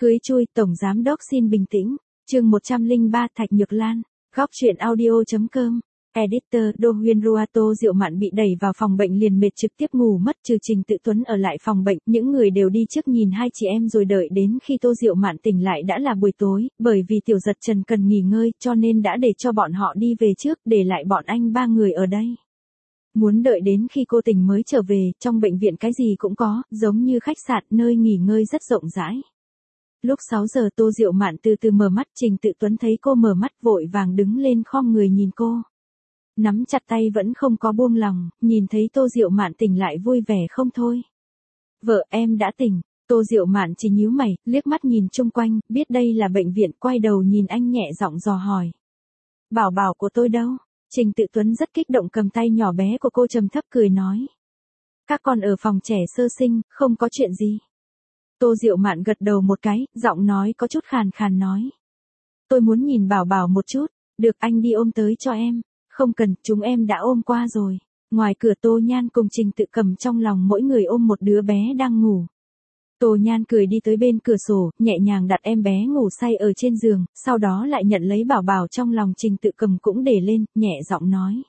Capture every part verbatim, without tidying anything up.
Cưới chui, Tổng Giám Đốc xin bình tĩnh. Chương một trăm lẻ ba Thạch Nhược Lan. Góc truyện audio.com. Editor Đô Huyên Ruato Diệu Mạn bị đẩy vào phòng bệnh liền mệt trực tiếp ngủ mất, trừ Trình Tự Tuấn ở lại phòng bệnh, những người đều đi trước nhìn hai chị em rồi đợi đến khi Tô Diệu Mạn tỉnh lại đã là buổi tối, bởi vì Tiểu Giật Trần cần nghỉ ngơi cho nên đã để cho bọn họ đi về trước, để lại bọn anh ba người ở đây. Muốn đợi đến khi cô tỉnh mới trở về, trong bệnh viện cái gì cũng có, giống như khách sạn, nơi nghỉ ngơi rất rộng rãi. Lúc sáu giờ Tô Diệu Mạn từ từ mở mắt, Trình Tự Tuấn thấy cô mở mắt vội vàng đứng lên khom người nhìn cô. Nắm chặt tay vẫn không có buông lòng, nhìn thấy Tô Diệu Mạn tỉnh lại vui vẻ không thôi. Vợ em đã tỉnh, Tô Diệu Mạn chỉ nhíu mày, liếc mắt nhìn chung quanh, biết đây là bệnh viện, quay đầu nhìn anh nhẹ giọng dò hỏi. Bảo bảo của tôi đâu? Trình Tự Tuấn rất kích động cầm tay nhỏ bé của cô trầm thấp cười nói. Các con ở phòng trẻ sơ sinh, không có chuyện gì. Tô Diệu Mạn gật đầu một cái, giọng nói có chút khàn khàn nói. Tôi muốn nhìn bảo bảo một chút, được anh đi ôm tới cho em. Không cần, chúng em đã ôm qua rồi. Ngoài cửa Tô Nhan cùng Trình Tự cầm trong lòng mỗi người ôm một đứa bé đang ngủ. Tô Nhan cười đi tới bên cửa sổ, nhẹ nhàng đặt em bé ngủ say ở trên giường, sau đó lại nhận lấy bảo bảo trong lòng Trình Tự cầm cũng để lên, nhẹ giọng nói.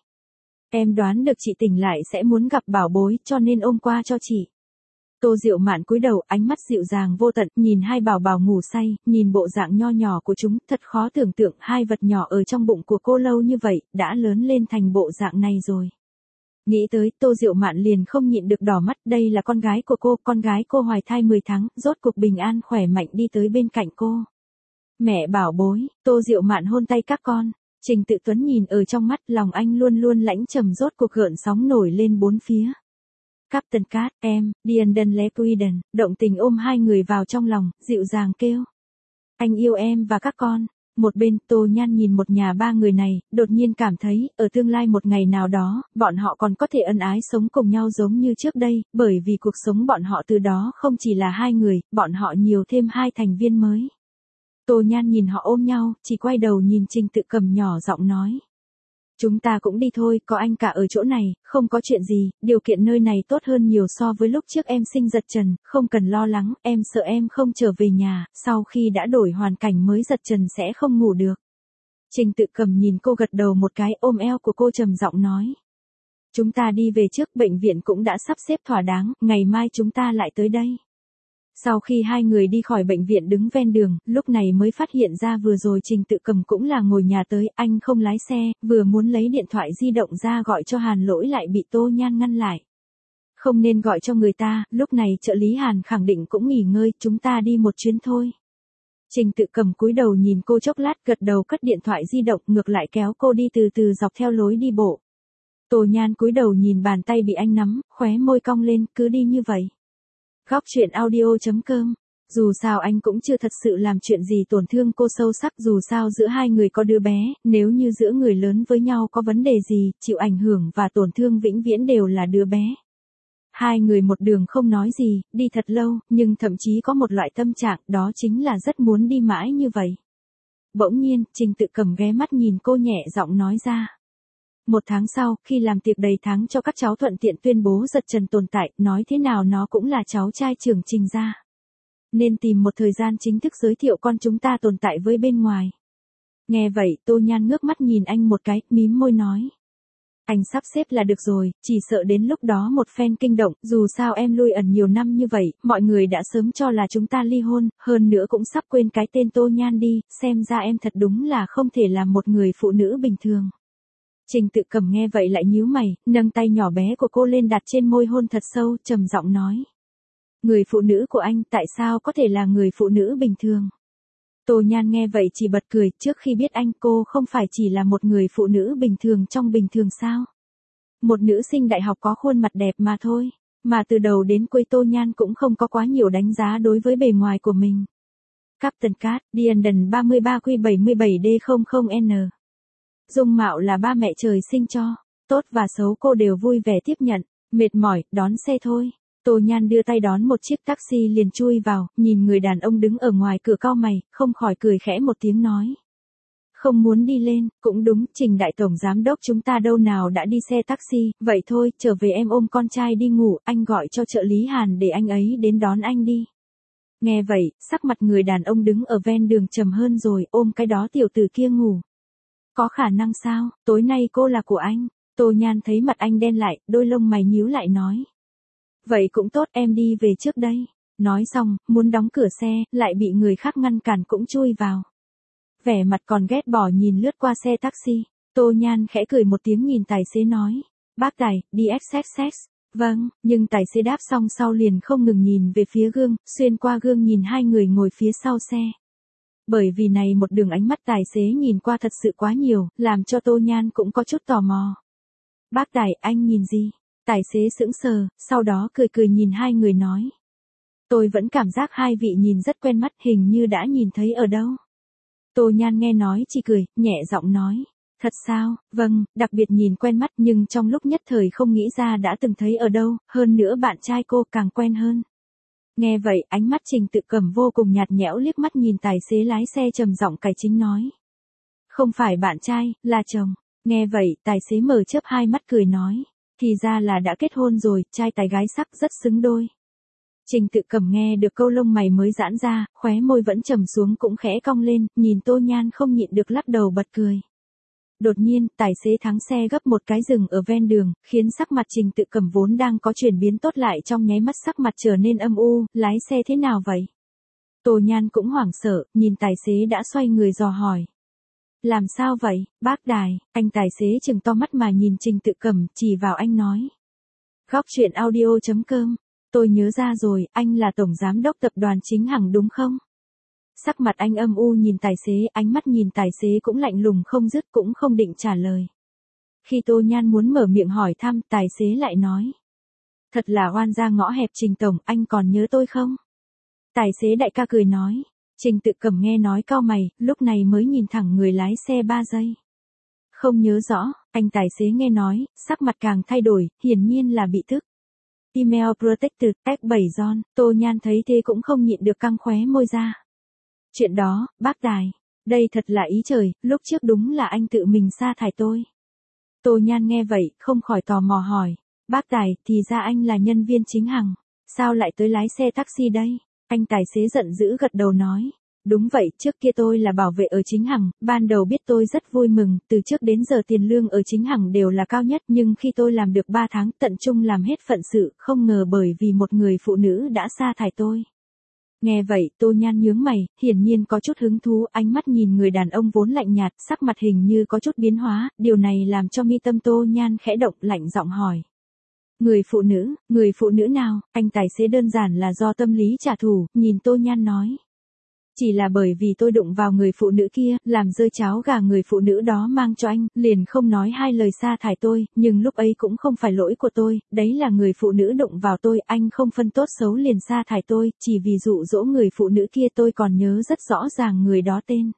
Em đoán được chị tỉnh lại sẽ muốn gặp bảo bối cho nên ôm qua cho chị. Tô Diệu Mạn cúi đầu, ánh mắt dịu dàng vô tận, nhìn hai bảo bảo ngủ say, nhìn bộ dạng nho nhỏ của chúng, thật khó tưởng tượng hai vật nhỏ ở trong bụng của cô lâu như vậy, đã lớn lên thành bộ dạng này rồi. Nghĩ tới, Tô Diệu Mạn liền không nhịn được đỏ mắt, đây là con gái của cô, con gái cô hoài thai mười tháng, rốt cuộc bình an khỏe mạnh đi tới bên cạnh cô. Mẹ bảo bối, Tô Diệu Mạn hôn tay các con, Trình Tự Tuấn nhìn ở trong mắt, lòng anh luôn luôn lãnh trầm, rốt cuộc gợn sóng nổi lên bốn phía. Captain Cat, em, Dienden Lequiden, động tình ôm hai người vào trong lòng, dịu dàng kêu. Anh yêu em và các con. Một bên, Tô Nhan nhìn một nhà ba người này, đột nhiên cảm thấy, ở tương lai một ngày nào đó, bọn họ còn có thể ân ái sống cùng nhau giống như trước đây, bởi vì cuộc sống bọn họ từ đó không chỉ là hai người, bọn họ nhiều thêm hai thành viên mới. Tô Nhan nhìn họ ôm nhau, chỉ quay đầu nhìn Trình Tự cầm nhỏ giọng nói. Chúng ta cũng đi thôi, có anh cả ở chỗ này, không có chuyện gì, điều kiện nơi này tốt hơn nhiều so với lúc trước em sinh Giật Trần, không cần lo lắng, em sợ em không trở về nhà, sau khi đã đổi hoàn cảnh mới Giật Trần sẽ không ngủ được. Trình Tự cầm nhìn cô gật đầu một cái, ôm eo của cô trầm giọng nói. Chúng ta đi về trước, bệnh viện cũng đã sắp xếp thỏa đáng, ngày mai chúng ta lại tới đây. Sau khi hai người đi khỏi bệnh viện đứng ven đường, lúc này mới phát hiện ra vừa rồi Trình Tự cầm cũng là ngồi nhà tới, anh không lái xe, vừa muốn lấy điện thoại di động ra gọi cho Hàn Lỗi lại bị Tô Nhan ngăn lại. Không nên gọi cho người ta, lúc này trợ lý Hàn khẳng định cũng nghỉ ngơi, chúng ta đi một chuyến thôi. Trình Tự cầm cúi đầu nhìn cô chốc lát, gật đầu cất điện thoại di động, ngược lại kéo cô đi từ từ dọc theo lối đi bộ. Tô Nhan cúi đầu nhìn bàn tay bị anh nắm, khóe môi cong lên, cứ đi như vậy. Góc truyện audio.com. Dù sao anh cũng chưa thật sự làm chuyện gì tổn thương cô sâu sắc, dù sao giữa hai người có đứa bé, nếu như giữa người lớn với nhau có vấn đề gì, chịu ảnh hưởng và tổn thương vĩnh viễn đều là đứa bé. Hai người một đường không nói gì, đi thật lâu, nhưng thậm chí có một loại tâm trạng, đó chính là rất muốn đi mãi như vậy. Bỗng nhiên, Trình Tự cầm ghé mắt nhìn cô nhẹ giọng nói ra. Một tháng sau, khi làm tiệc đầy tháng cho các cháu thuận tiện tuyên bố Giật Trần tồn tại, nói thế nào nó cũng là cháu trai trưởng Trình gia. Nên tìm một thời gian chính thức giới thiệu con chúng ta tồn tại với bên ngoài. Nghe vậy, Tô Nhan ngước mắt nhìn anh một cái, mím môi nói. Anh sắp xếp là được rồi, chỉ sợ đến lúc đó một phen kinh động, dù sao em lui ẩn nhiều năm như vậy, mọi người đã sớm cho là chúng ta ly hôn, hơn nữa cũng sắp quên cái tên Tô Nhan đi, xem ra em thật đúng là không thể làm một người phụ nữ bình thường. Trình Tự cầm nghe vậy lại nhíu mày, nâng tay nhỏ bé của cô lên đặt trên môi hôn thật sâu, trầm giọng nói. Người phụ nữ của anh tại sao có thể là người phụ nữ bình thường? Tô Nhan nghe vậy chỉ bật cười, trước khi biết anh cô không phải chỉ là một người phụ nữ bình thường trong bình thường sao? Một nữ sinh đại học có khuôn mặt đẹp mà thôi, mà từ đầu đến cuối Tô Nhan cũng không có quá nhiều đánh giá đối với bề ngoài của mình. Captain Cat, Dienden ba mươi ba Q bảy mươi bảy D không không N. Dung mạo là ba mẹ trời sinh cho, tốt và xấu cô đều vui vẻ tiếp nhận, mệt mỏi, đón xe thôi. Tô Nhan đưa tay đón một chiếc taxi liền chui vào, nhìn người đàn ông đứng ở ngoài cửa cau mày, không khỏi cười khẽ một tiếng nói. Không muốn đi lên, cũng đúng, Trình đại tổng giám đốc chúng ta đâu nào đã đi xe taxi, vậy thôi, trở về em ôm con trai đi ngủ, anh gọi cho trợ lý Hàn để anh ấy đến đón anh đi. Nghe vậy, sắc mặt người đàn ông đứng ở ven đường trầm hơn rồi, ôm cái đó tiểu tử kia ngủ. Có khả năng sao, tối nay cô là của anh. Tô Nhan thấy mặt anh đen lại, đôi lông mày nhíu lại nói. Vậy cũng tốt, em đi về trước đây. Nói xong, muốn đóng cửa xe, lại bị người khác ngăn cản cũng chui vào. Vẻ mặt còn ghét bỏ nhìn lướt qua xe taxi. Tô Nhan khẽ cười một tiếng nhìn tài xế nói. Bác tài, đi ích ích ích. Vâng, nhưng tài xế đáp xong sau liền không ngừng nhìn về phía gương, xuyên qua gương nhìn hai người ngồi phía sau xe. Bởi vì này một đường ánh mắt tài xế nhìn qua thật sự quá nhiều, làm cho Tô Nhan cũng có chút tò mò. Bác tài, anh nhìn gì? Tài xế sững sờ, sau đó cười cười nhìn hai người nói. Tôi vẫn cảm giác hai vị nhìn rất quen mắt, hình như đã nhìn thấy ở đâu. Tô Nhan nghe nói chỉ cười, nhẹ giọng nói. Thật sao, vâng, đặc biệt nhìn quen mắt nhưng trong lúc nhất thời không nghĩ ra đã từng thấy ở đâu, hơn nữa bạn trai cô càng quen hơn. Nghe vậy, ánh mắt Trình Tự Cẩm vô cùng nhạt nhẽo liếc mắt nhìn tài xế lái xe trầm giọng cải chính nói. Không phải bạn trai, là chồng. Nghe vậy, tài xế mở chớp hai mắt cười nói. Thì ra là đã kết hôn rồi, trai tài gái sắc rất xứng đôi. Trình Tự Cẩm nghe được câu lông mày mới giãn ra, khóe môi vẫn trầm xuống cũng khẽ cong lên, nhìn Tô Nhan không nhịn được lắc đầu bật cười. Đột nhiên, tài xế thắng xe gấp một cái dừng ở ven đường, khiến sắc mặt Trình Tự Cẩm vốn đang có chuyển biến tốt lại trong nháy mắt sắc mặt trở nên âm u, lái xe thế nào vậy? Tô Nhan cũng hoảng sợ, nhìn tài xế đã xoay người dò hỏi. Làm sao vậy, bác Đài? Anh tài xế trừng to mắt mà nhìn Trình Tự Cẩm, chỉ vào anh nói. Góc truyện audio chấm com, tôi nhớ ra rồi, anh là tổng giám đốc tập đoàn Chính Hằng đúng không? Sắc mặt anh âm u nhìn tài xế, ánh mắt nhìn tài xế cũng lạnh lùng không dứt cũng không định trả lời. Khi Tô Nhan muốn mở miệng hỏi thăm, tài xế lại nói. Thật là oan gia ngõ hẹp Trình tổng, anh còn nhớ tôi không? Tài xế đại ca cười nói. Trình Tự Cẩm nghe nói cau mày, lúc này mới nhìn thẳng người lái xe ba giây. Không nhớ rõ, anh tài xế nghe nói, sắc mặt càng thay đổi, hiển nhiên là bị tức. Email Protected, ép bảy John, Tô Nhan thấy thế cũng không nhịn được căng khóe môi ra. Chuyện đó, bác Tài, đây thật là ý trời, lúc trước đúng là anh tự mình sa thải tôi. Tô Nhan nghe vậy, không khỏi tò mò hỏi. Bác Tài, thì ra anh là nhân viên Chính Hằng, sao lại tới lái xe taxi đây? Anh tài xế giận dữ gật đầu nói. Đúng vậy, trước kia tôi là bảo vệ ở Chính Hằng, ban đầu biết tôi rất vui mừng, từ trước đến giờ tiền lương ở Chính Hằng đều là cao nhất, nhưng khi tôi làm được ba tháng tận trung làm hết phận sự, không ngờ bởi vì một người phụ nữ đã sa thải tôi. Nghe vậy, Tô Nhan nhướng mày, hiển nhiên có chút hứng thú, ánh mắt nhìn người đàn ông vốn lạnh nhạt, sắc mặt hình như có chút biến hóa, điều này làm cho mi tâm Tô Nhan khẽ động, lạnh giọng hỏi. Người phụ nữ, người phụ nữ nào? Anh tài xế đơn giản là do tâm lý trả thù, nhìn Tô Nhan nói. Chỉ là bởi vì tôi đụng vào người phụ nữ kia, làm rơi cháo gà người phụ nữ đó mang cho anh, liền không nói hai lời sa thải tôi, nhưng lúc ấy cũng không phải lỗi của tôi, đấy là người phụ nữ đụng vào tôi, anh không phân tốt xấu liền sa thải tôi, chỉ vì dụ dỗ người phụ nữ kia tôi còn nhớ rất rõ ràng người đó tên.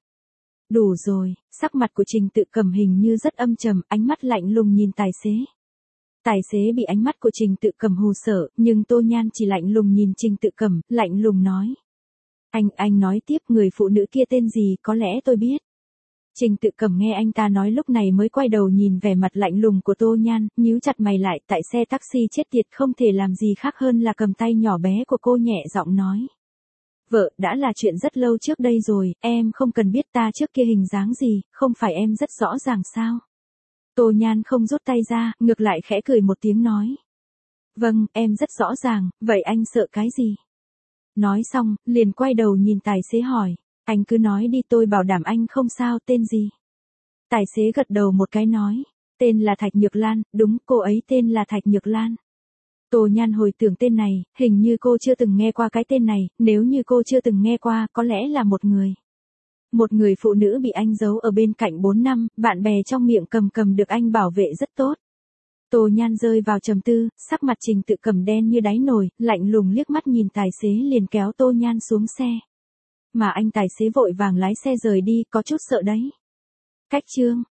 Đủ rồi, sắc mặt của Trình Tự Cẩm hình như rất âm trầm, ánh mắt lạnh lùng nhìn tài xế. Tài xế bị ánh mắt của Trình Tự Cẩm hù sợ, nhưng Tô Nhan chỉ lạnh lùng nhìn Trình Tự Cẩm, lạnh lùng nói. Anh, anh nói tiếp người phụ nữ kia tên gì, có lẽ tôi biết. Trình Tự Cẩm nghe anh ta nói lúc này mới quay đầu nhìn vẻ mặt lạnh lùng của Tô Nhan, nhíu chặt mày lại, tại xe taxi chết tiệt không thể làm gì khác hơn là cầm tay nhỏ bé của cô nhẹ giọng nói. Vợ, đã là chuyện rất lâu trước đây rồi, em không cần biết ta trước kia hình dáng gì, không phải em rất rõ ràng sao? Tô Nhan không rút tay ra, ngược lại khẽ cười một tiếng nói. Vâng, em rất rõ ràng, vậy anh sợ cái gì? Nói xong, liền quay đầu nhìn tài xế hỏi. Anh cứ nói đi tôi bảo đảm anh không sao, tên gì? Tài xế gật đầu một cái nói. Tên là Thạch Nhược Lan, đúng, cô ấy tên là Thạch Nhược Lan. Tô Nhan hồi tưởng tên này, hình như cô chưa từng nghe qua cái tên này, nếu như cô chưa từng nghe qua, có lẽ là một người. Một người phụ nữ bị anh giấu ở bên cạnh bốn năm, bạn bè trong miệng cầm cầm được anh bảo vệ rất tốt. Tô Nhan rơi vào trầm tư, sắc mặt Trình Tự Cẩm đen như đáy nồi, lạnh lùng liếc mắt nhìn tài xế liền kéo Tô Nhan xuống xe. Mà anh tài xế vội vàng lái xe rời đi, có chút sợ đấy. Cách chương